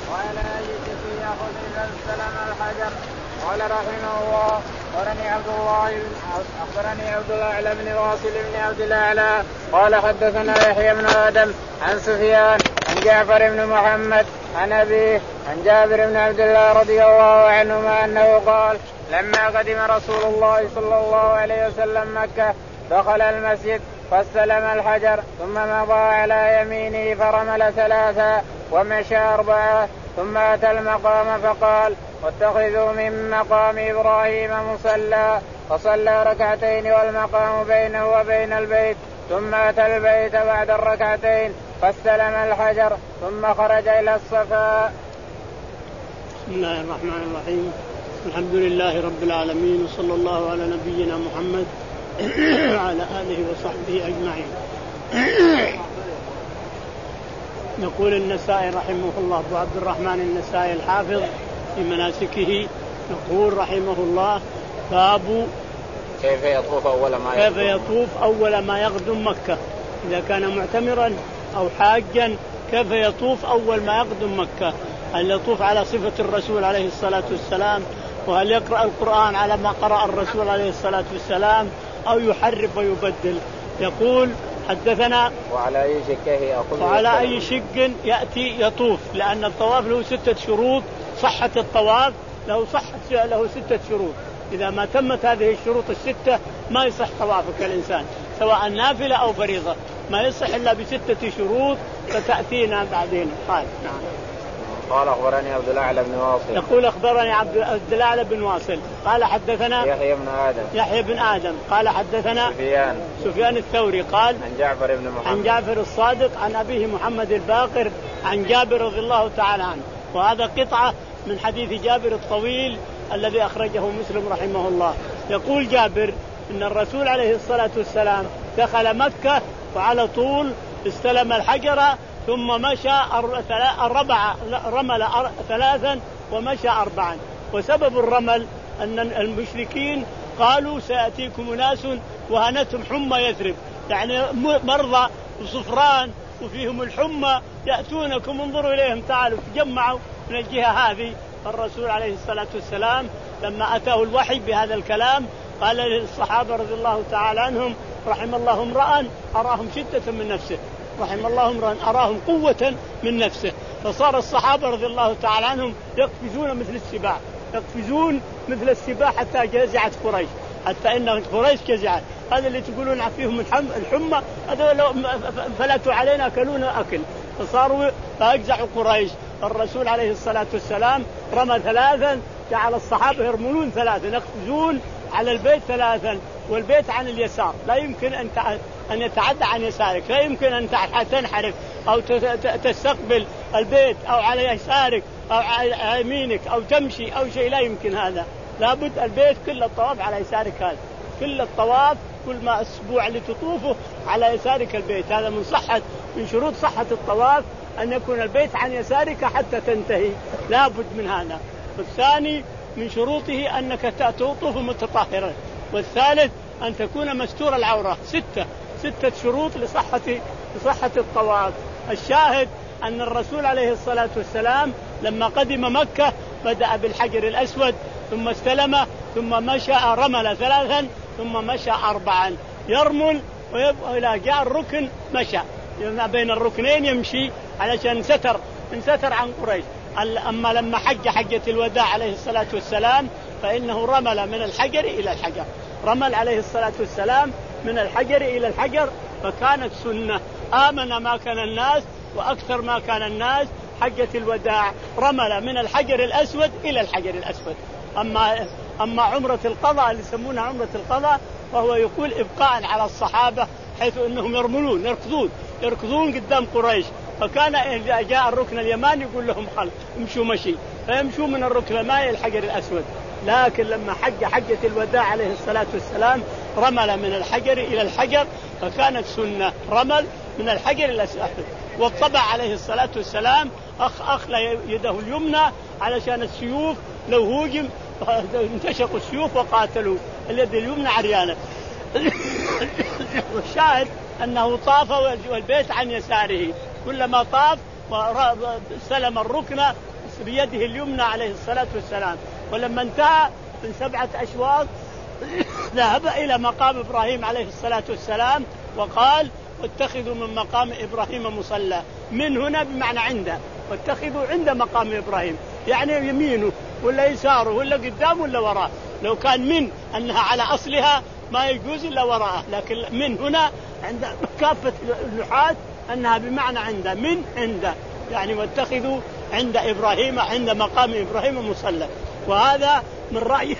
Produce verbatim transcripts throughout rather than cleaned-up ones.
وعلى أي شيء يأخذ إذا استلم الحجر. قال رحمه الله أخبرني عبد الله أخبرني عبد الأعلى بن واصل بن عبد الأعلى قال حدثنا يحيى بن آدم عن سفيان عن جعفر بن محمد عن أبيه عن جابر بن عبد الله رضي الله عنهما أنه قال لما قدم رسول الله صلى الله عليه وسلم مكة دخل المسجد فاستلم الحجر ثم مضى على يمينه فرمل ثلاثا ومشى أربعة ثم أتى المقام فقال واتخذوا من مقام إبراهيم مصلى فصلى ركعتين والمقام بينه وبين البيت ثم أتى البيت بعد الركعتين فاستلم الحجر ثم خرج إلى الصفا. بسم الله الرحمن الرحيم. الحمد لله رب العالمين وصلى الله على نبينا محمد وعلى آله وصحبه أجمعين. يقول النسائي رحمه الله أبو عبد الرحمن النسائي الحافظ في مناسكه يقول رحمه الله باب كيف يطوف أول ما كيف يطوف أول ما يقدم مكة إذا كان معتمرا أو حاجا كيف يطوف أول ما يقدم مكة. هل يطوف على صفة الرسول عليه الصلاة والسلام وهل يقرأ القرآن على ما قرأ الرسول عليه الصلاة والسلام أو يحرف ويبدل. يقول حدثنا وعلى أي شق يأخذ وعلى أي شق يأتي يطوف لأن الطواف له ستة شروط. صحة الطواف له صحة له ستة شروط. إذا ما تمت هذه الشروط الستة ما يصح طوافك الإنسان سواء نافلة أو فريضة ما يصح إلا بستة شروط فتأتينا بعدين. قال نعم. قال أخبرني عبد الأعلى بن واصل يقول أخبرني عبد الأعلى بن واصل قال حدثنا يحيى بن آدم يحيى بن آدم قال حدثنا سفيان سفيان الثوري قال عن جعفر بن محمد عن جعفر الصادق عن أبيه محمد الباقر عن جابر رضي الله تعالى عنه. وهذا قطعة من حديث جابر الطويل الذي أخرجه مسلم رحمه الله. يقول جابر إن الرسول عليه الصلاة والسلام دخل مكة وعلى طول استلم الحجر ثم مشى الربع رمل ثلاثا ومشى أربعا. وسبب الرمل أن المشركين قالوا سيأتيكم ناس وهنتهم حمى يثرب يعني مرضى وصفران وفيهم الحمى يأتونكم انظروا إليهم تعالوا تجمعوا من الجهة هذه. الرسول عليه الصلاة والسلام لما أتاه الوحي بهذا الكلام قال للصحابة رضي الله تعالى عنهم رحم الله امرأ أراهم شدة من نفسه رحم الله امرأ أراهم قوة من نفسه. فصار الصحابة رضي الله تعالى عنهم يقفزون مثل السباع يقفزون مثل السباع حتى جزعت قريش حتى إن قريش جزعت. هذا اللي تقولون فيهم الحمى هذا فلتوا علينا أكلونا أكل فصاروا فأجزعوا قريش. الرسول عليه الصلاة والسلام رمى ثلاثا جعل الصحابة يرملون ثلاثا يقفزون على البيت ثلاثا والبيت عن اليسار لا يمكن أن أن يتعدى عن يسارك لا يمكن أن تنحرف أو تستقبل البيت أو على يسارك أو على يمينك أو تمشي أو شيء لا يمكن هذا. لابد البيت كل الطواف على يسارك هذا كل الطواف كل ما أسبوع اللي تطوفه على يسارك البيت. هذا من صحة من شروط صحة الطواف أن يكون البيت عن يسارك حتى تنتهي لابد من هذا. والثاني من شروطه أنك تطوف متطهرا. والثالث أن تكون مستور العورة. ستة ستة شروط لصحة لصحة الطواف. الشاهد أن الرسول عليه الصلاة والسلام لما قدم مكة بدأ بالحجر الأسود ثم استلم ثم مشى رمل ثلاثا ثم مشى أربعا يرمل وإلى جاء الركن مشى ما بين الركنين يمشي علشان ستر انستر عن قريش. أما لما حج حجة الوداع عليه الصلاة والسلام فإنه رمل من الحجر إلى الحجر رمل عليه الصلاة والسلام من الحجر إلى الحجر فكانت سنة. آمن ما كان الناس وأكثر ما كان الناس حجة الوداع رمل من الحجر الأسود إلى الحجر الأسود. أما أما عمرة القضاء اللي يسمونها عمرة القضاء فهو يقول إبقاء على الصحابة حيث أنهم يرملون يركضون يركضون قدام قريش. فكان إذا جاء الركن اليماني يقول لهم خل امشوا مشي فيمشوا من الركن اليماني إلى الحجر الأسود. لكن لما حج حجة الوداع عليه الصلاة والسلام رمل من الحجر إلى الحجر فكانت سنة رمل من الحجر إلى الأسود. والطبع عليه الصلاة والسلام أخ أخلى يده اليمنى علشان السيوف لو هوجم انتشقوا السيوف وقاتلوا اليد اليمنى عريانة. والشاهد أنه طاف والبيت عن يساره كلما طاف واستلم الركن بيده اليمنى عليه الصلاة والسلام. ولما انتهى من سبعة أشواط ذهب إلى مقام إبراهيم عليه الصلاة والسلام وقال واتخذوا من مقام إبراهيم مصلى. من هنا بمعنى عنده، واتخذوا عند مقام إبراهيم يعني يمينه ولا يساره ولا قدام ولا وراء. لو كان من أنها على أصلها ما يجوز إلا وراءه، لكن من هنا عند كافة اللحاة أنها بمعنى عنده، من عنده يعني واتخذوا عند إبراهيم عند مقام إبراهيم مصلى. وهذا من رأي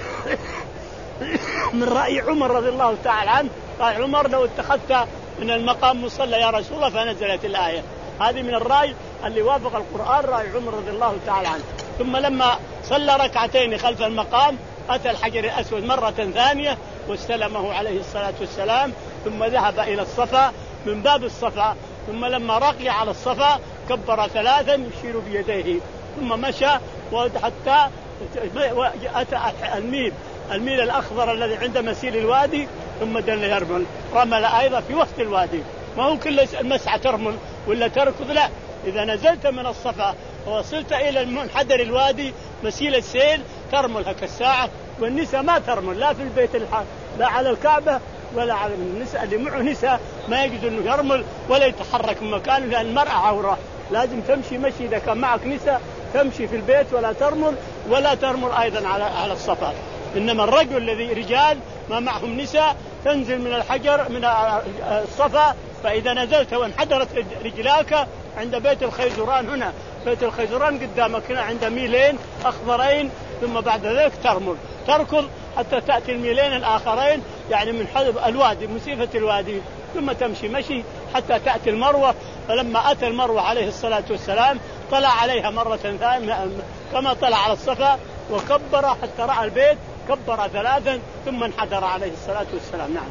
من رأي عمر رضي الله تعالى عنه. قال عمر لو اتخذت من المقام مصلى يا رسول الله، فنزلت الآية. هذه من الرأي اللي وافق القرآن، رأي عمر رضي الله تعالى عنه. ثم لما صلى ركعتين خلف المقام أتى الحجر الأسود مرة ثانية واستلمه عليه الصلاة والسلام، ثم ذهب إلى الصفا من باب الصفا، ثم لما رقي على الصفا كبر ثلاثا يشير بيديه، ثم مشى وحتى أتى الميل الميل الأخضر الذي عند مسيل الوادي، ثم دل يرمل، رمل أيضا في وسط الوادي. ما هو كل المسعى ترمل ولا تركض، لا، إذا نزلت من الصفا ووصلت إلى المنحدر الوادي مسيل السيل ترمل هك الساعة. والنساء ما ترمل لا في البيت الحرام لا على الكعبة ولا على النساء اللي معه نساء ما يجوز انه يرمل ولا يتحرك من مكانه، لأن المرأة عورة، لازم تمشي مشي إذا كان معك نساء تمشي في البيت ولا ترمل ولا ترمل أيضا على على الصفا. إنما الرجل الذي رجال ما معهم نساء تنزل من الحجر من الصفا، فإذا نزلت وانحدرت رجلاك عند بيت الخيزران، هنا بيت الخيزران قدامك هنا عند ميلين أخضرين، ثم بعد ذلك ترمل تركض حتى تأتي الميلين الآخرين يعني من حدب الوادي مسيفة الوادي، ثم تمشي مشي حتى تأتي المروة. فلما أتى المروة عليه الصلاة والسلام طلع عليها مرة ثانية كما طلع على الصفا وكبر حتى رأى البيت، كبر ثلاثا ثم انحدر عليه الصلاة والسلام. نعم.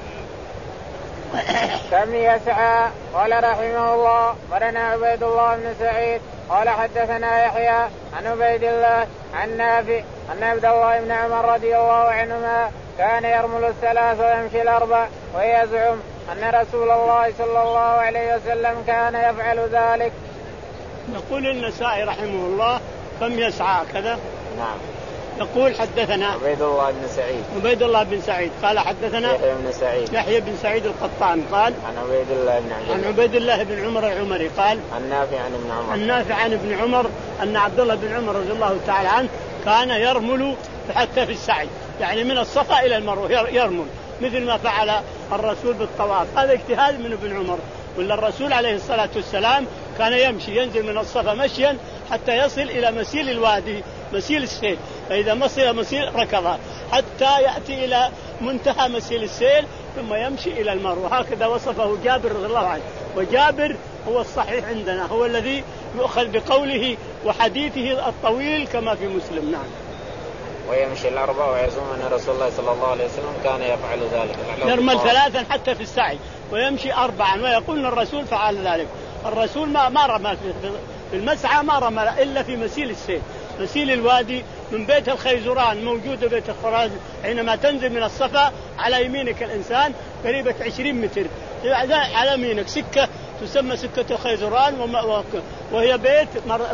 كم يسعى؟ قال رحمه الله ورنا عبيد الله بن سعيد قال حدثنا يحيى عن عبيد الله عن نافع أن عبد الله بن عمر رضي الله عنهما كان يرمل الثلاث ويمشي الأربع، ويزعم أن رسول الله صلى الله عليه وسلم كان يفعل ذلك. يقول النسائي رحمه الله كم يسعى كذا. نعم. يقول حدثنا عبيد الله بن سعيد عبيد الله بن سعيد قال حدثنا يحيى بن سعيد يحيى بن سعيد القطان قال عن عبيد الله بن عمر عن عبيد الله بن عمر العمري قال عن نافع عن ابن عمر عن نافع عن ابن عمر أن عبد الله بن عمر رضي الله تعالى عنه كان يرمل حتى في السعي، يعني من الصفا إلى المروة يرمل مثل ما فعل الرسول بالطواف. هذا اجتهاد من ابن عمر. ولا الرسول عليه الصلاة والسلام كان يمشي ينزل من الصفا مشيا حتى يصل إلى مسيل الوادي مسيل السيل، فإذا مصل مسيل ركض حتى يأتي إلى منتهى مسيل السيل ثم يمشي إلى المروة. هكذا وصفه جابر رضي الله عنه، وجابر هو الصحيح عندنا، هو الذي يؤخذ بقوله وحديثه الطويل كما في مسلم. نعم. ويمشي الأربع ويزعم أن رسول الله صلى الله عليه وسلم كان يفعل ذلك، يرمل ثلاثا حتى في السعي ويمشي أربعا، ويقول الرسول فعل ذلك. الرسول ما ما رمى في المسعى، ما رمى إلا في مسيل السيل مسيل الوادي من بيت الخيزران موجود بيت الخراج. حينما تنزل من الصفا على يمينك الإنسان قريبة عشرين متر، على يمينك سكة تسمى سكة الخيزران، وهي بيت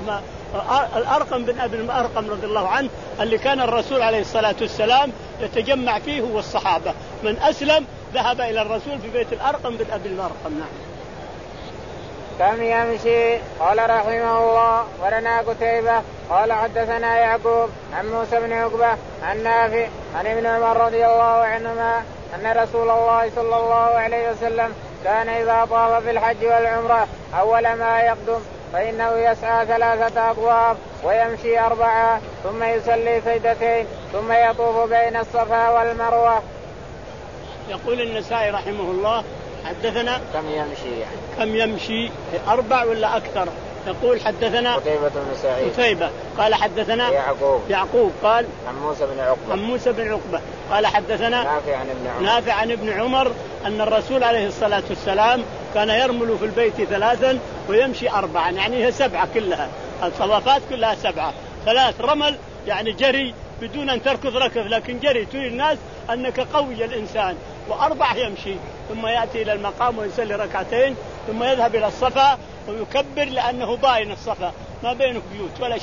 الأرقم بن أبي الأرقم رضي الله عنه اللي كان الرسول عليه الصلاة والسلام يتجمع فيه والصحابة. من أسلم ذهب إلى الرسول في بيت الأرقم بن أبي الأرقم. نعم. كم يمشي؟ قال رحمه الله ولنا قتيبة قال حدثنا يعقوب عن موسى بن عقبة عن نافع عن ابن عمر رضي الله عنهما أن رسول الله صلى الله عليه وسلم كان إذا طاف في الحج والعمرة أول ما يقدم فإنه يسعى ثلاثة أطواف ويمشي أربعة ثم يصلي سجدتين ثم يطوف بين الصفا والمروة. يقول النسائي رحمه الله حدثنا كم يمشي يعني كم يمشي أربع ولا أكثر. يقول حدثنا قتيبة بن سعيد قتيبة قال حدثنا يعقوب يعقوب قال عن موسى بن عقبة عن موسى بن عقبة قال حدثنا نافع عن ابن عمر نافع عن ابن عمر أن الرسول عليه الصلاة والسلام كان يرمل في البيت ثلاثا ويمشي أربعا، يعني هي سبعة كلها، الطوافات كلها سبعة. ثلاث رمل يعني جري بدون أن تركض ركض، لكن جري تري الناس أنك قوي الإنسان. وأربع يمشي ثم يأتي إلى المقام ويصلي ركعتين ثم يذهب إلى الصفا ويكبر لأنه باين الصفا ما بينه بيوت ولا شيء،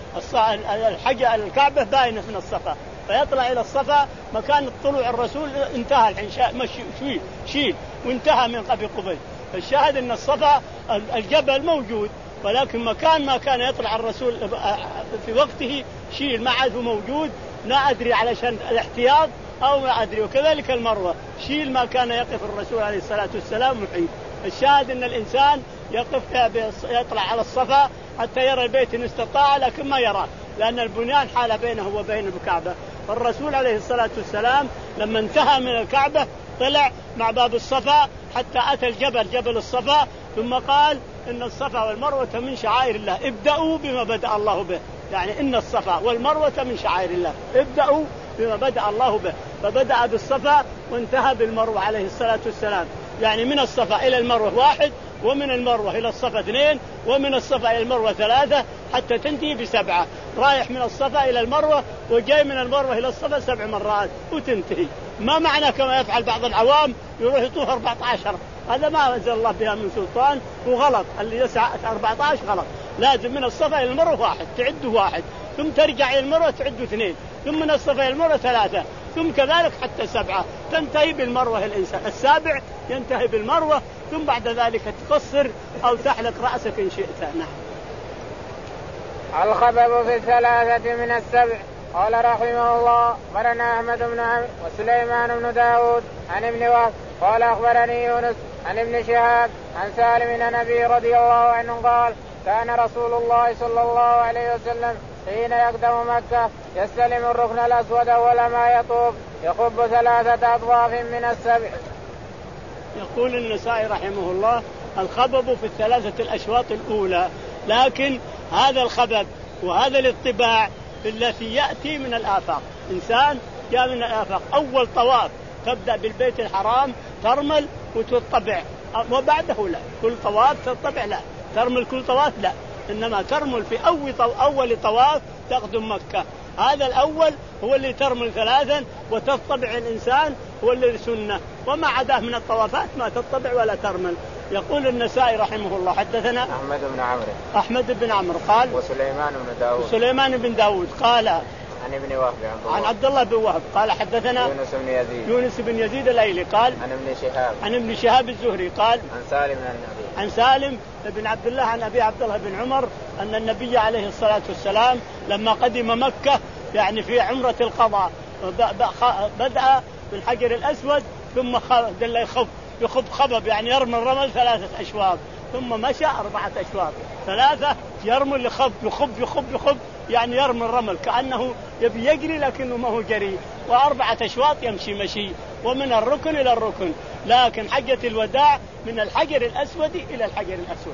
الحجة الكعبة باينة من الصفا، فيطلع إلى الصفا مكان طلوع الرسول انتهى الحين مشي شيل شيل وانتهى من قبل قبيل. الشاهد أن الصفا الجبل موجود، ولكن مكان ما كان يطلع الرسول في وقته شيل ما عاد موجود، لا أدري علشان الاحتياط أو ما أدري. وكذلك المروة شيل ما كان يقف الرسول عليه الصلاة والسلام محيط. الشاهد أن الإنسان يقف يطلع على الصفا حتى يرى البيت إن استطاع، لكن ما يراه لأن البنيان حال بينه وبين الكعبة. فالرسول عليه الصلاة والسلام لما انتهى من الكعبة طلع مع باب الصفا حتى أتى الجبل جبل الصفا، ثم قال إن الصفا والمروة من شعائر الله، ابدأوا بما بدأ الله به. يعني إن الصفا والمروة من شعائر الله، ابدأوا بما بدأ الله به. فبدأ بالصفا وانتهى بالمروة عليه الصلاة والسلام. يعني من الصفا إلى المروة واحد، ومن المروة إلى الصفا اثنين، ومن الصفا إلى المروة ثلاثة، حتى تنتهي بسبعة. رايح من الصفا إلى المروة وجاي من المروة إلى الصفا سبع مرات وتنتهي. ما معنى كما يفعل بعض العوام يروح يطوف أربعة عشر، هذا ما أنزل الله بها من سلطان وغلط. اللي يسعى أربعة عشر غلط. لازم من الصفا إلى المروة واحد تعده واحد، ثم ترجع إلى المروة تعده اثنين، ثم من الصفا إلى المروة ثلاثة، ثم كذلك حتى سبعة تنتهي بالمروة. الإنسان السابع ينتهي بالمروة، ثم بعد ذلك تقصر أو تحلق رأسك إن شئت. نعم. الخبب في الثلاثة من السبع. قال رحمه الله أخبرنا أحمد بن عمرو وسليمان بن داود عن ابن وهب قال أخبرني يونس عن ابن شهاب عن سالم عن أبي رضي الله عنه قال كان رسول الله صلى الله عليه وسلم حين يقدم مكة يستلم الركن الأسود أول ما يطوف يخب ثلاثة أطواف من السبع. يقول النسائي رحمه الله الخبب في الثلاثة الأشواط الأولى، لكن هذا الخبب وهذا الاطباع التي يأتي من الآفاق. إنسان جاء من الآفاق أول طواف تبدأ بالبيت الحرام ترمل وتطبع، وبعده لا، كل طواف تطبع لا، ترمل كل طواف لا، إنما ترمل في أول أول طواف تقدم مكة. هذا الأول هو اللي ترمل ثلاثا وتطبع الإنسان، هو اللي سنة، وما عداه من الطوافات ما تطبع ولا ترمل. يقول النسائي رحمه الله حدثنا أحمد بن عمرو أحمد بن عمرو قال وسليمان بن داود وسليمان بن داود قال عن ابن وهب عن عبد الله بن وهب قال حدثنا يونس بن يزيد يونس بن يزيد الايلي قال عن ابن شهاب عن ابن شهاب الزهري قال عن سالم عن النبي عن سالم بن عبد الله عن أبي عبد الله بن عمر أن النبي عليه الصلاة والسلام لما قدم مكة يعني في عمرة القضاء بدأ بالحجر الأسود ثم دل يخب يخب خبب يعني يرمي الرمل ثلاثة أشواط، ثم مشى أربعة أشواط، ثلاثة يرمي يخب يخب يخب يخب يعني يرمي الرمل كأنه يبي يجري لكنه ما هو جري، وأربعة أشواط يمشي مشي، ومن الركن إلى الركن. لكن حجة الوداع من الحجر الأسود إلى الحجر الأسود.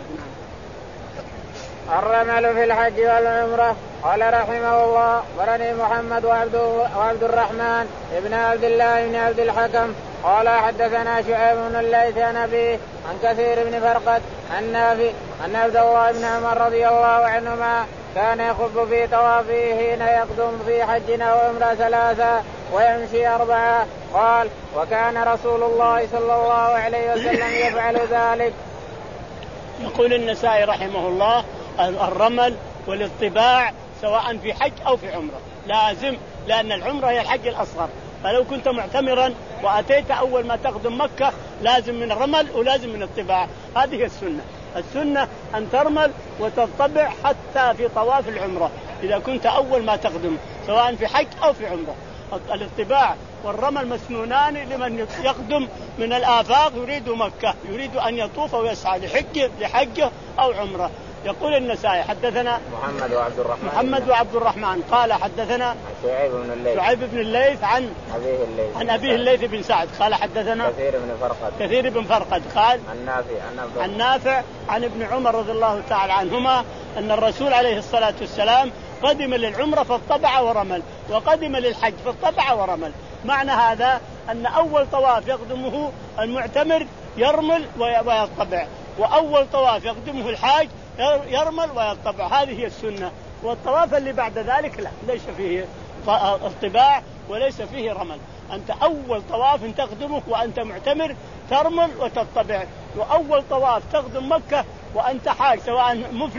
الرمل في الحج والعمرة. قال رحمه الله برني محمد وعبد, وعبد الرحمن ابن عبد الله بن عبد الحكم قال حدثنا شعيب بن الليث عن أبيه عن كثير بن فرقد عن نافع أن عبد الله بن عمر رضي الله عنهما كان يخب في طوافه حين يقدم في حجنا وعمرة ثلاثة ويمشي أربعة. قال وكان رسول الله صلى الله عليه وسلم يفعل ذلك. يقول النسائي رحمه الله الرمل والاطباع سواء في حج أو في عمرة لازم، لأن العمرة هي الحج الأصغر، فلو كنت معتمرا وأتيت أول ما تقدم مكة لازم من الرمل ولازم من الطباع. هذه السنة. السنة أن ترمل وتطبع حتى في طواف العمرة إذا كنت أول ما تقدم سواء في حج أو في عمرة. الاطباع والرمل مسنونان لمن يقدم من الآفاق يريد مكة، يريد أن يطوف ويسعى لحجه لحجه أو عمره. يقول النسائي حدثنا محمد وعبد الرحمن محمد وعبد الرحمن قال حدثنا شعيب بن الليث شعيب بن الليث عن أبيه الليث عن أبيه الليث بن سعد قال حدثنا كثير بن فرقد كثير بن فرقد قال عن نافع عن, عن نافع عن ابن عمر رضي الله تعالى عنهما أن الرسول عليه الصلاة والسلام قدم للعمرة فاطبع ورمل، وقدم للحج فاطبع ورمل. معنى هذا أن أول طواف يقدمه المعتمر يرمل ويطبع، وأول طواف يقدمه الحاج يرمل ويطبع. هذه هي السنة. والطواف اللي بعد ذلك لا ليس فيه اطباع وليس فيه رمل. أنت أول طواف تقدمه وأنت معتمر ترمل وتطبع، وأول طواف تقدم مكة وأنت حاج سواء مفرد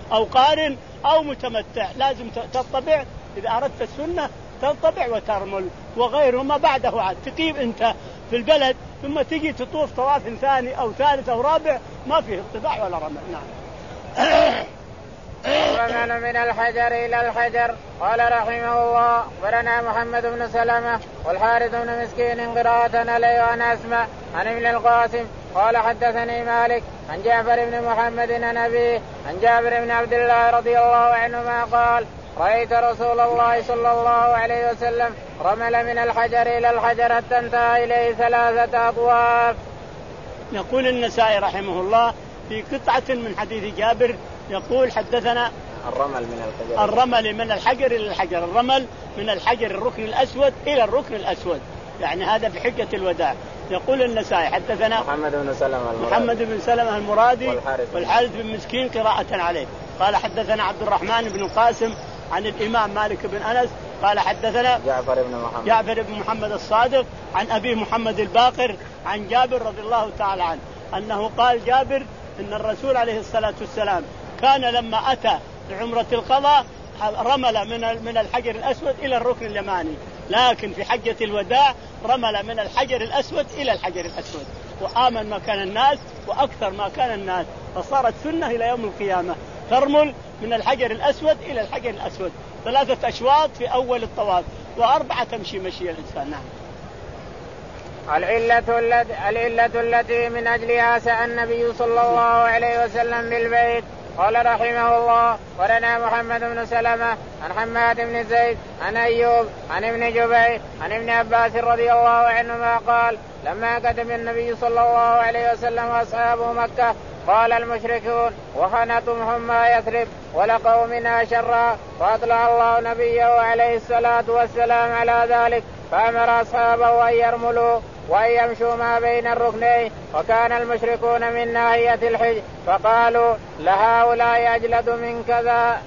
أو قارن أو متمتع، لازم تطبع إذا أردت السنة تطبع وترمل، وغيرهما بعده عاد تقيم أنت في البلد ثم تجي تطوف طواف ثاني أو ثالث أو رابع ما فيه اطباع ولا رمل. نعم. الرمل من الحجر إلى الحجر. قال رحمه الله أخبرنا محمد بن سلمة والحارث بن مسكين قراءة عليه وأنا أسمع عن ابن القاسم قال حدثني مالك عن جعفر بن محمد عن أبيه عن جابر بن عبد الله رضي الله عنهما قال رأيت رسول الله صلى الله عليه وسلم رمل من الحجر إلى الحجر حتى انتهى إليه ثلاثة أطواف. يقول النسائي رحمه الله في قطعة من حديث جابر يقول حدثنا الرمل من الحجر الرمل من الحجر إلى الحجر، الرمل من الحجر الركن الأسود إلى الركن الأسود، يعني هذا في حجة الوداع. يقول النسائي حدثنا محمد بن سلمة المرادي, محمد بن سلمة المرادي والحارث, والحارث بن مسكين قراءة عليه. قال حدثنا عبد الرحمن بن القاسم عن الإمام مالك بن أنس قال حدثنا جعفر بن محمد جعفر بن محمد الصادق عن أبي محمد الباقر عن جابر رضي الله تعالى عنه أنه قال جابر إن الرسول عليه الصلاة والسلام كان لما أتى بعمرة القضاء رمل من من الحجر الأسود إلى الركن اليماني، لكن في حجة الوداع رمل من الحجر الأسود إلى الحجر الأسود، وآمن ما كان الناس وأكثر ما كان الناس، فصارت سنة إلى يوم القيامة ترمل من الحجر الأسود إلى الحجر الأسود ثلاثة أشواط في أول الطواف وأربعة تمشي مشي الإنسان. نعم. العلة التي العلة التي من أجلها سأل النبي صلى الله عليه وسلم بالبيت. قال رحمه الله ولنا محمد بن سلمة عن حماد بن زيد عن أيوب عن ابن جبير عن ابن عباس رضي الله عنهما قال لما قدم النبي صلى الله عليه وسلم وأصحابه مكة قال المشركون وخنتم حمى يثرب ولقوا منها شرا، فأطلع الله نبيه عليه الصلاة والسلام على ذلك فأمر أصحابه أن يرملوا وأن يمشوا ما بين الركنين، وكان المشركون من ناحية الحج فقالوا لهؤلاء أجلد من كذا.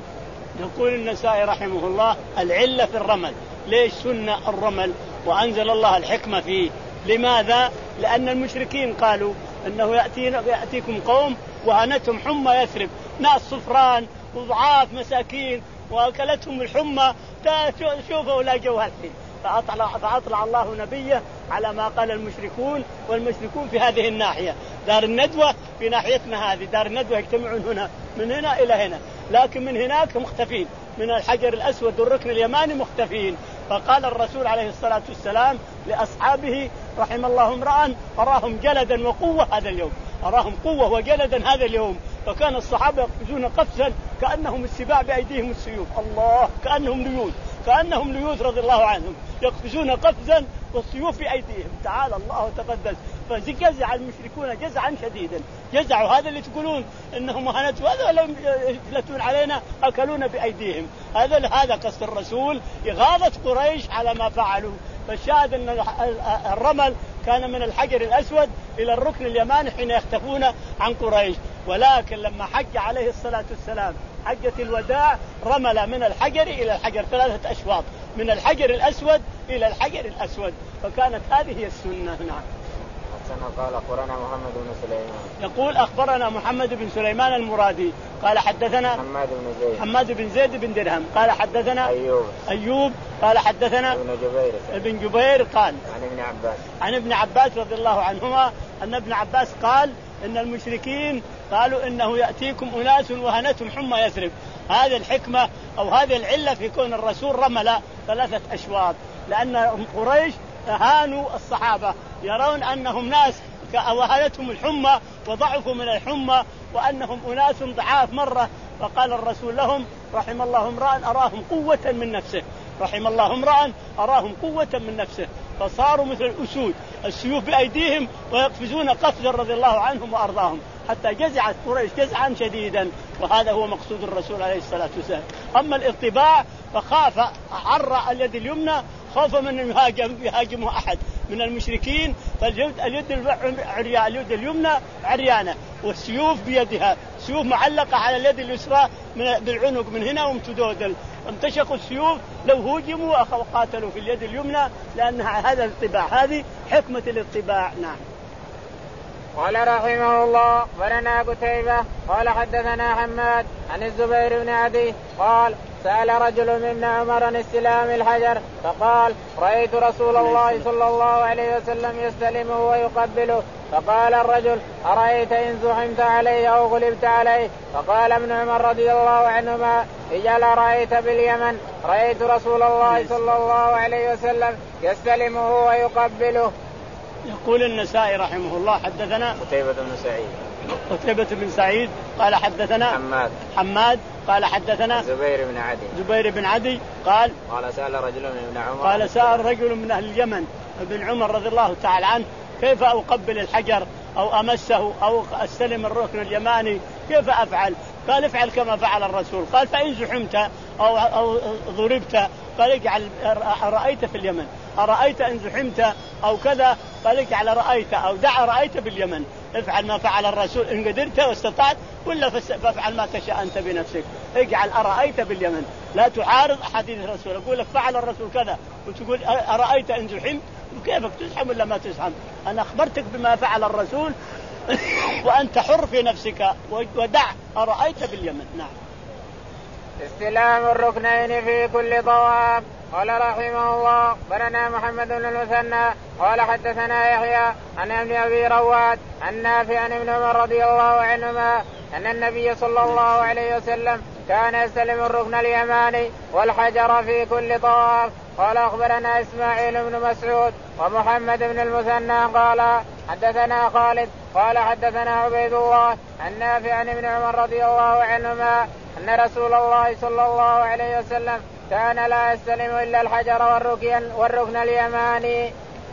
يقول النسائي رحمه الله العلة في الرمل، ليش سنة الرمل وأنزل الله الحكمة فيه؟ لماذا؟ لأن المشركين قالوا أنه يأتينا يأتيكم قوم وهنتهم حمى يثرب، ناس صفران وضعاف مساكين وأكلتهم الحمى، شوفوا لا جو هالحين. فأطلع, فأطلع الله نبيه على ما قال المشركون، والمشركون في هذه الناحية دار الندوة في ناحيتنا هذه دار الندوة يجتمعون هنا من هنا إلى هنا، لكن من هناك مختفين، من الحجر الأسود والركن اليماني مختفين. فقال الرسول عليه الصلاة والسلام لأصحابه رحم الله امرأ أراهم جلدا وقوة هذا اليوم، أراهم قوة وجلدا هذا اليوم. فكان الصحابة يقفزون قفزا كأنهم السباع بأيديهم السيوف، الله كأنهم ليوث كأنهم ليوث رضي الله عنهم يقفزون قفزا والسيوف في أيديهم، تعالى الله وتقدس. فجزع المشركون جزعا شديدا، جزعوا هذا اللي تقولون إنهم هنتوا هذا لم يفلتون علينا أكلون بأيديهم، هذا هذا قصد الرسول إغاظة قريش على ما فعلوا. فالشاهد أن الرمل كان من الحجر الأسود إلى الركن اليماني حين يختفون عن قريش، ولكن لما حج عليه الصلاة والسلام حجة الوداع رمل من الحجر إلى الحجر ثلاثة أشواط من الحجر الأسود إلى الحجر الأسود، فكانت هذه هي السنة. نعم. قال أخبرنا محمد بن سليمان يقول أخبرنا محمد بن سليمان المرادي قال حدثنا حماد بن زيد حماد بن زيد بن درهم قال حدثنا أيوب أيوب قال حدثنا ابن جبير ابن جبير قال عن ابن عباس عن ابن عباس رضي الله عنهما أن ابن عباس قال إن المشركين قالوا إنه يأتيكم أناس وهنتهم حمى يثرب. هذه الحكمة أو هذه العلة في كون الرسول رمل ثلاثة أشواط، لأن قريش هانوا الصحابة يرون أنهم ناس وهنتهم الحمى وضعفوا من الحمى وأنهم أناس ضعاف مرة، فقال الرسول لهم رحم الله امرأ أراهم قوة من نفسه، رحم الله امرأ أراهم قوة من نفسه، فصاروا مثل الأسود السيوف بأيديهم ويقفزون قفزا رضي الله عنهم وأرضاهم، حتى جزعت قريش جزعا شديدا، وهذا هو مقصود الرسول عليه الصلاة والسلام. أما الاطباع فخاف عرى اليد اليمنى خوف من يهاجم يهاجمه أحد من المشركين، فاليد العرياء اليد اليمنى عريانة والسيوف بيدها، سيوف معلقة على اليد اليسرى بالعنق من هنا ومتدودل، امتشقوا السيوف لو هوجموا وقاتلوا في اليد اليمنى، لأنها هذا الطباع، هذه حكمة الاطباع. نعم. قال رحمه الله ولنا قتيبة قال حدثنا حماد عن الزبير بن عدي قال سأل رجل من عمر عن استلام الحجر فقال رأيت رسول الله صلى الله عليه وسلم يستلمه ويقبله فقال الرجل أرأيت إن زحمت عليه أو غلبت عليه فقال ابن عمر رضي الله عنهما اجعل رأيت باليمن رأيت رسول الله صلى الله عليه وسلم يستلمه ويقبله. يقول النسائي رحمه الله حدثنا قتيبة بن سعيد قتيبة بن سعيد قال حدثنا حماد حماد قال حدثنا زبير بن عدي زبير بن عدي قال قال سأل رجل من ابن عمر قال سأل رجل من أهل اليمن ابن عمر رضي الله تعالى عنه كيف أقبل الحجر أو أمسه أو أستلم الركن اليماني كيف أفعل؟ قال افعل كما فعل الرسول. قال فإن زحمت أو, أو ضربت قال اجعل رأيت في اليمن أرأيت إن زحمت أو كذا قال اجعل رأيت أو دع رأيت باليمن افعل ما فعل الرسول إن قدرت واستطعت ولا فافعل ما تشاء أنت بنفسك اجعل أرأيت باليمن لا تعارض أحاديث الرسول. أقول لك فعل الرسول كذا وتقول أرأيت إن زحمت وكيفك تزحم ولا ما تزحم؟ أنا أخبرتك بما فعل الرسول وأنت حر في نفسك ودع أرأيت باليمن. نعم. استلام الركنين في كل طواف. قال رحمه الله بلنا محمد بن المثنى قال حدثنا يحيى عن ابن أبي رواد عن نافع عن ابن عمر رضي الله عنهما أن النبي صلى الله عليه وسلم كان يستلم الركن اليماني والحجر في كل طواف. قال أخبرنا إسماعيل بن مسعود ومحمد بن المثنى قال حدثنا خالد قال حدثنا عبيد الله عن نافع عن ابن عمر رضي الله عنهما أن رسول الله صلى الله عليه وسلم كان لا يستلم إلا الحجر والركن, والركن اليماني.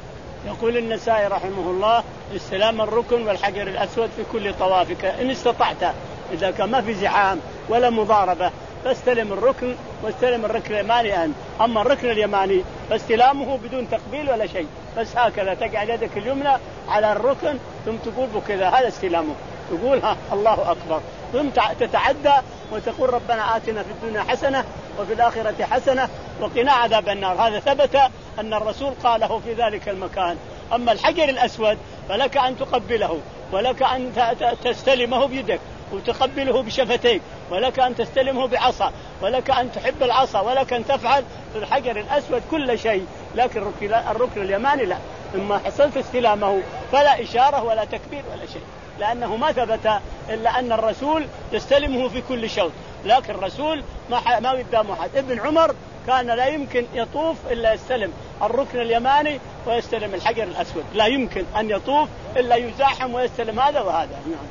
يقول النسائي رحمه الله استلام الركن والحجر الأسود في كل طوافك إن استطعت إذا كان ما في زحام ولا مضاربة فاستلم الركن واستلم الركن اليماني أنت. أما الركن اليماني فاستلامه بدون تقبيل ولا شيء بس هكذا تجعل يدك اليمنى على الركن ثم تقول بكذا هذا استلامه تقول ها الله أكبر ثم تتعدى وتقول ربنا آتنا في الدنيا حسنة وفي الآخرة حسنة وقنا عذاب النار. هذا ثبت أن الرسول قاله في ذلك المكان. أما الحجر الأسود فلك أن تقبله ولك أن تستلمه بيدك وتقبله بشفتيك ولك أن تستلمه بعصا ولك أن تحب العصا ولك أن تفعل في الحجر الأسود كل شيء لكن الركن اليماني لا. إما حصلت استلامه فلا إشارة ولا تكبير ولا شيء لأنه ما ثبت إلا أن الرسول يستلمه في كل شوط لكن الرسول ما ما قدامه أحد. ابن عمر كان لا يمكن يطوف إلا يستلم الركن اليماني ويستلم الحجر الأسود لا يمكن أن يطوف إلا يزاحم ويستلم هذا وهذا. نعم.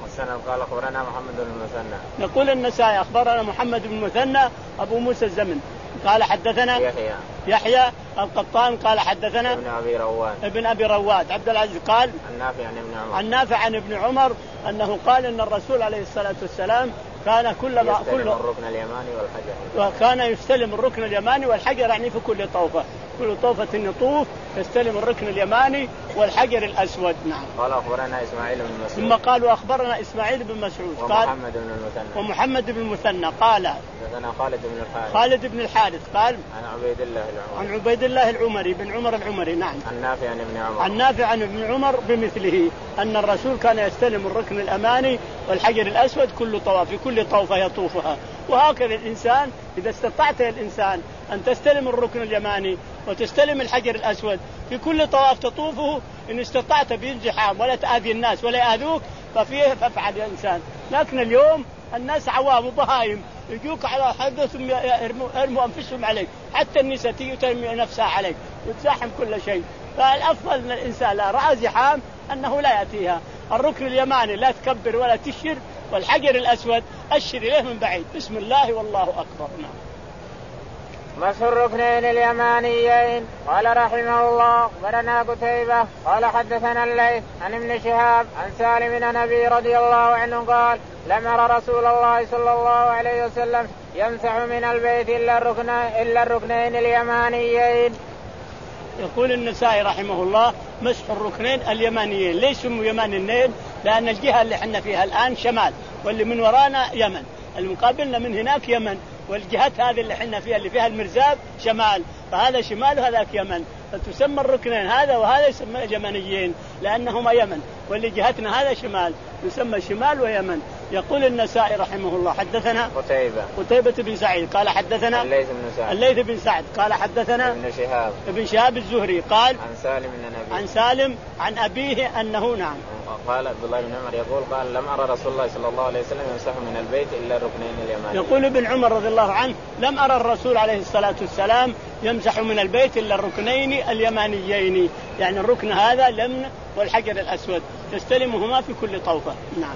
قال أخبرنا محمد بن المثنى يقول النسائي أخبرنا محمد بن المثنى أبو موسى الزمن قال حدثنا يحيى يحيى القطان قال حدثنا ابن أبي رواد ابن أبي رواد عبد العزيز قال عن نافع عن ابن عمر عن نافع عن ابن عمر أنه قال أن الرسول عليه الصلاة والسلام كان كلما كل الركن اليماني والحجر وكان يستلم الركن اليماني والحجر يعني في كل طوفة كل طوفة يطوف يستلم الركن اليماني والحجر الأسود. نعم. قال أخبرنا إسماعيل بن مسعود ثم قالوا أخبرنا إسماعيل بن مسعود قال ومحمد بن المثنى ومحمد بن المثنى قال حدثنا خالد بن الحارث خالد بن الحارث قال عن عبيد الله العمري عن عبيد الله العمري بن عمر العمري. نعم. عن نافع عن ابن عمر عن نافع عن ابن عمر بمثله أن الرسول كان يستلم الركن الأماني والحجر الأسود كل طواف في كل طوفة يطوفها. وهكذا الإنسان إذا استطعت الإنسان أن تستلم الركن اليماني وتستلم الحجر الأسود في كل طواف تطوفه إن استطعت بانزحام ولا تآذي الناس ولا يآذوك ففيه فافعل الإنسان. لكن اليوم الناس عوام وبهايم يجوك على حدثهم يرموا أنفسهم عليك حتى النساء تيجي ترمي نفسها عليك وتزاحم كل شيء. فالأفضل أن الإنسان لا رأى زحام أنه لا يأتيها. الركن اليماني لا تكبر ولا تشر والحجر الأسود أشر إليه من بعيد بسم الله والله أكبر. نعم. مسح الركنين اليمانيين. قال رحمه الله ولنا قتيبة قال حدثنا الليث عن ابن شهاب عن سالم بن أبي رضي الله عنه قال لم أر رسول الله صلى الله عليه وسلم يمسح من البيت إلا الركن إلا الركنين اليمانيين. يقول النسائي رحمه الله مسح الركنين اليمانيين. ليش سموا يمانيين؟ لأن الجهة اللي احنا فيها الآن شمال واللي من ورانا يمن المقابلنا من هناك يمن والجهات هذه اللي احنا فيها اللي فيها المرزاب شمال فهذا شمال وهذاك يمن فتسمى الركنين هذا وهذا يسمى اليمانيين لأنهما يمن، واللي جهتنا هذا شمال يسمى شمال ويمن. يقول النسائي رحمه الله حدثنا قتيبة قتيبة بن سعيد قال حدثنا الليث بن سعد الليث بن سعد قال حدثنا ابن شهاب ابن شهاب الزهري قال عن سالم بن أبي عن سالم عن أبيه أنه نعم قال عبد الله بن عمر يقول قال لم أرى رسول الله صلى الله عليه وسلم يمسح من البيت إلا الركنين اليمانيين. يقول ابن عمر رضي الله عنه لم أرى الرسول عليه الصلاة والسلام يمسح من البيت إلا الركنين اليمانيين، يعني الركن هذا اليمن والحجر الأسود يستلمهما في كل طوفة. نعم.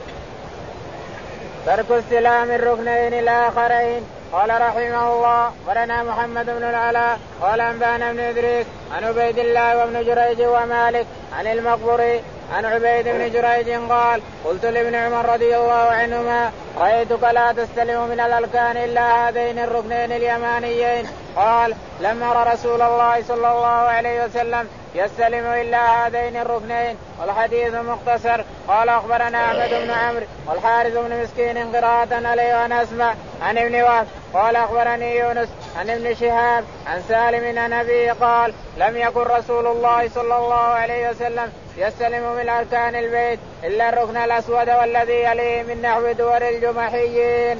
ترك استلام الركنين الآخرين. قال رحمه الله ولنا محمد بن العلاء قال أنبانا بن إدريس عن عبيد الله وابن جريج ومالك عن المقبري عن عبيد بن جريج قال قلت لابن عمر رضي الله عنهما رأيتك لا تستلم من الأركان إلا هذين الركنين اليمانيين. قال لم أرى رسول الله صلى الله عليه وسلم يستلم إلا هذين الركنين. والحديث مختصر. قال أخبرنا أحمد بن عمرو والحارث بن مسكين قراءة عليه وأنا أسمع عن ابن وهب قال أخبرني يونس عن ابن شهاب عن سالم عن أبيه قال لم يكن رسول الله صلى الله عليه وسلم يستلم من أركان البيت إلا الركن الأسود والذي يليه من نحو دور الجمحيين.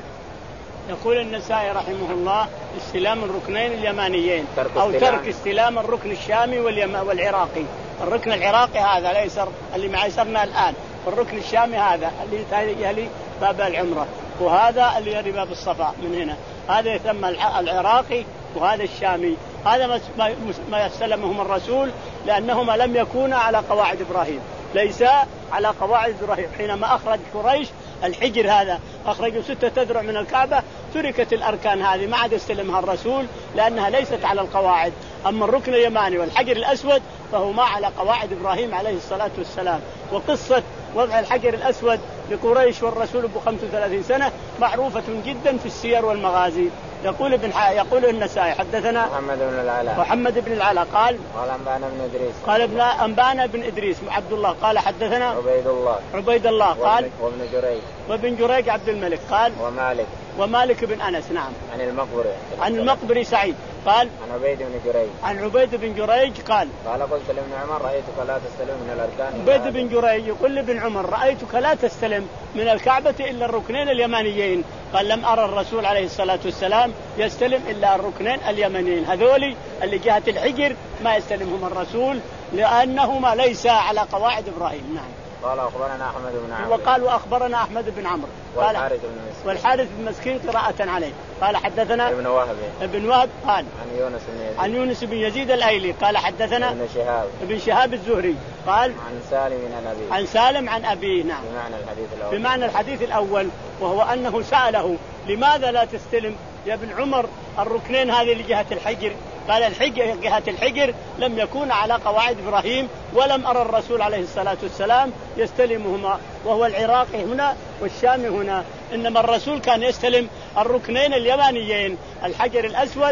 يقول النسائي رحمه الله استلام الركنين اليمانيين ترك أو استلام. ترك استلام الركن الشامي والعراقي. الركن العراقي هذا ليس اللي معيسرنا الآن، والركن الشامي هذا اللي يلي باب العمرة، وهذا اللي يلي باب الصفا من هنا، هذا يسمى العراقي وهذا الشامي. هذا ما يستلمهم الرسول لأنهما لم يكونا على قواعد إبراهيم، ليس على قواعد إبراهيم. حينما أخرج قريش الحجر هذا أخرجوا ستة أذرع من الكعبة تركت الأركان هذه ما عاد يستلمها الرسول لأنها ليست على القواعد. أما الركن اليماني والحجر الأسود فهو ما على قواعد إبراهيم عليه الصلاة والسلام. وقصة وضع الحجر الأسود لقريش والرسول بخمس وثلاثين سنة معروفة جدا في السير والمغازي. يقول ابن يقول النسائي حدثنا محمد بن العلاء محمد بن العلاء قال قال أنبانا بن إدريس قال ابن أنبانا بن إدريس عبد الله قال حدثنا عبيد الله عبيد الله قال وابن جريج وابن جريج عبد الملك قال ومالك ومالك بن أنس نعم عن المقبري عن المقبري سعيد قال عن عبيد بن جريج عن عبيد بن جريج قال قال قلت لابن عمر رأيتك لا تستلم من الأركان. عبيد بن جريج يقول لابن عمر رأيتك لا تستلم من الكعبة إلا الركنين اليمانيين. قال لم أرى الرسول عليه الصلاة والسلام يستلم إلا الركنين اليمانيين هذولي اللي جهة الحجر ما يستلمهم الرسول لأنهما ليس على قواعد إبراهيم. نعم. قال أخبرنا أحمد بن عمرو وقال وأخبرنا أحمد بن عمرو والحارث بن مسكين والحارث بن مسكين قراءة عليه قال حدثنا ابن وهب ابن وهب قال عن يونس بن يزيد عن يونس بن يزيد الأيلي قال حدثنا ابن شهاب ابن شهاب الزهري قال عن سالم عن أبيه عن سالم عن أبيه. نعم. بمعنى الحديث الأول بمعنى الحديث الأول وهو أنه سأله لماذا لا تستلم يا ابن عمر الركنين هذه لجهة الحجر؟ قال الحجر جهة الحجر لم يكون على قواعد إبراهيم ولم أرى الرسول عليه الصلاة والسلام يستلمهما، وهو العراقي هنا والشامي هنا، إنما الرسول كان يستلم الركنين اليمانيين الحجر الأسود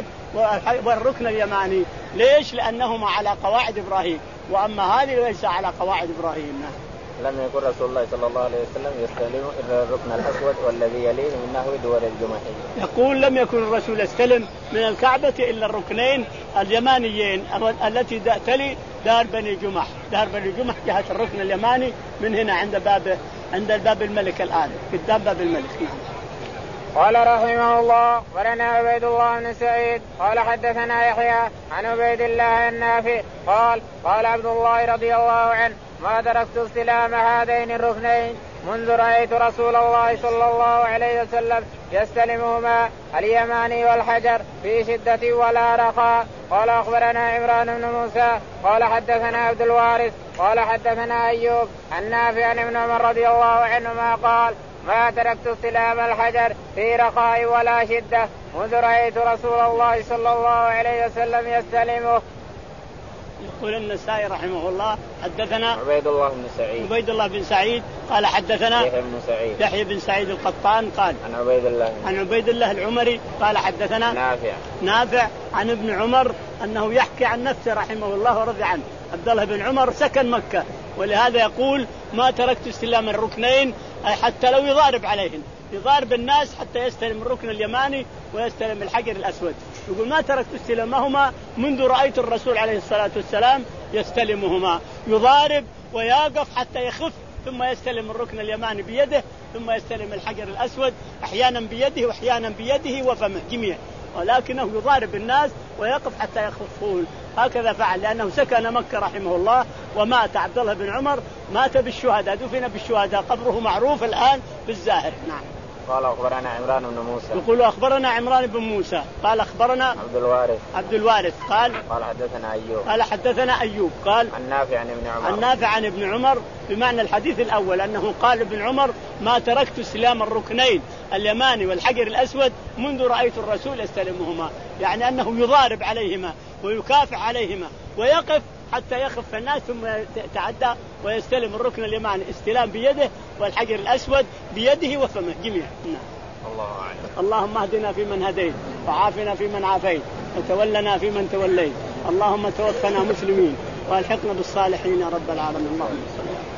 والركن اليماني. ليش؟ لأنهما على قواعد إبراهيم، وأما هذه ليس على قواعد إبراهيم. لم يكن رسول الله صلى الله عليه وسلم يستلم إلا الركن الأسود والذي يليه من نحو دور الجمحيين. يقول لم يكن الرسول يستلم من الكعبة إلا الركنين اليمانيين التي تلي دار بني جمح. دار بني جمح جهة الركن اليماني من هنا عند باب عند الباب الملك الآن قدام باب الملك. قال رحمه الله ولنا عبيد الله بن سعيد قال حدثنا يحيى عن عبيد الله النافع قال قال عبد الله رضي الله عنه ما تركت استلام هذين الركنين منذ رأيت رسول الله صلى الله عليه وسلم يستلمهما اليماني والحجر في شدة ولا رخاء. قال أخبرنا عمران بن موسى قال حدثنا عبد الوارث قال حدثنا أيوب عن نافع عن ابن عمر رضي الله عنهما قال ما تركت استلام الحجر في رخاء ولا شدة منذ رأيت رسول الله صلى الله عليه وسلم يستلمه. يقول النسائي رحمه الله حدثنا عبيد الله بن سعيد عبيد الله بن سعيد قال حدثنا يحيى بن سعيد يحيى بن سعيد القطان قال عن عبيد الله عن عبيد الله العمري قال حدثنا نافع نافع عن ابن عمر أنه يحكي عن نفسه رحمه الله ورضي عنه. عبد الله بن عمر سكن مكة، ولهذا يقول ما تركت استلام الركنين حتى لو يضارب عليهم، يضارب الناس حتى يستلم الركن اليماني ويستلم الحجر الأسود. يقول ما تركت استلامهما منذ رأيت الرسول عليه الصلاة والسلام يستلمهما. يضارب ويقف حتى يخف ثم يستلم الركن اليماني بيده ثم يستلم الحجر الأسود أحيانا بيده وأحيانا بيده وفمه جميعا، ولكنه يضارب الناس ويقف حتى يخفون. هكذا فعل لأنه سكن مكة رحمه الله ومات. عبد الله بن عمر مات بالشهداء، دفن بالشهداء، قبره معروف الآن بالزاهر. نعم. قال أخبرنا عمران بن موسى. يقول أخبرنا عمران بن موسى قال أخبرنا عبد الوارث. عبد الوارث قال قال حدثنا أيوب. قال حدثنا أيوب قال عن نافع عن ابن عمر. عن نافع عن ابن عمر بمعنى الحديث الأول، أنه قال ابن عمر ما تركت استلام الركنين اليماني والحجر الأسود منذ رأيت الرسول يستلمهما، يعني أنه يضارب عليهما ويكافح عليهما ويقف حتى يخف الناس ثم يتعدى ويستلم الركن اليماني استلام بيده والحجر الأسود بيده وفمه جميعا. الله أعلم. اللهم اهدنا فيمن هديت وعافنا فيمن عافيت وتولنا فيمن توليت، اللهم توفنا مسلمين والحقنا بالصالحين يا رب العالمين. اللهم صل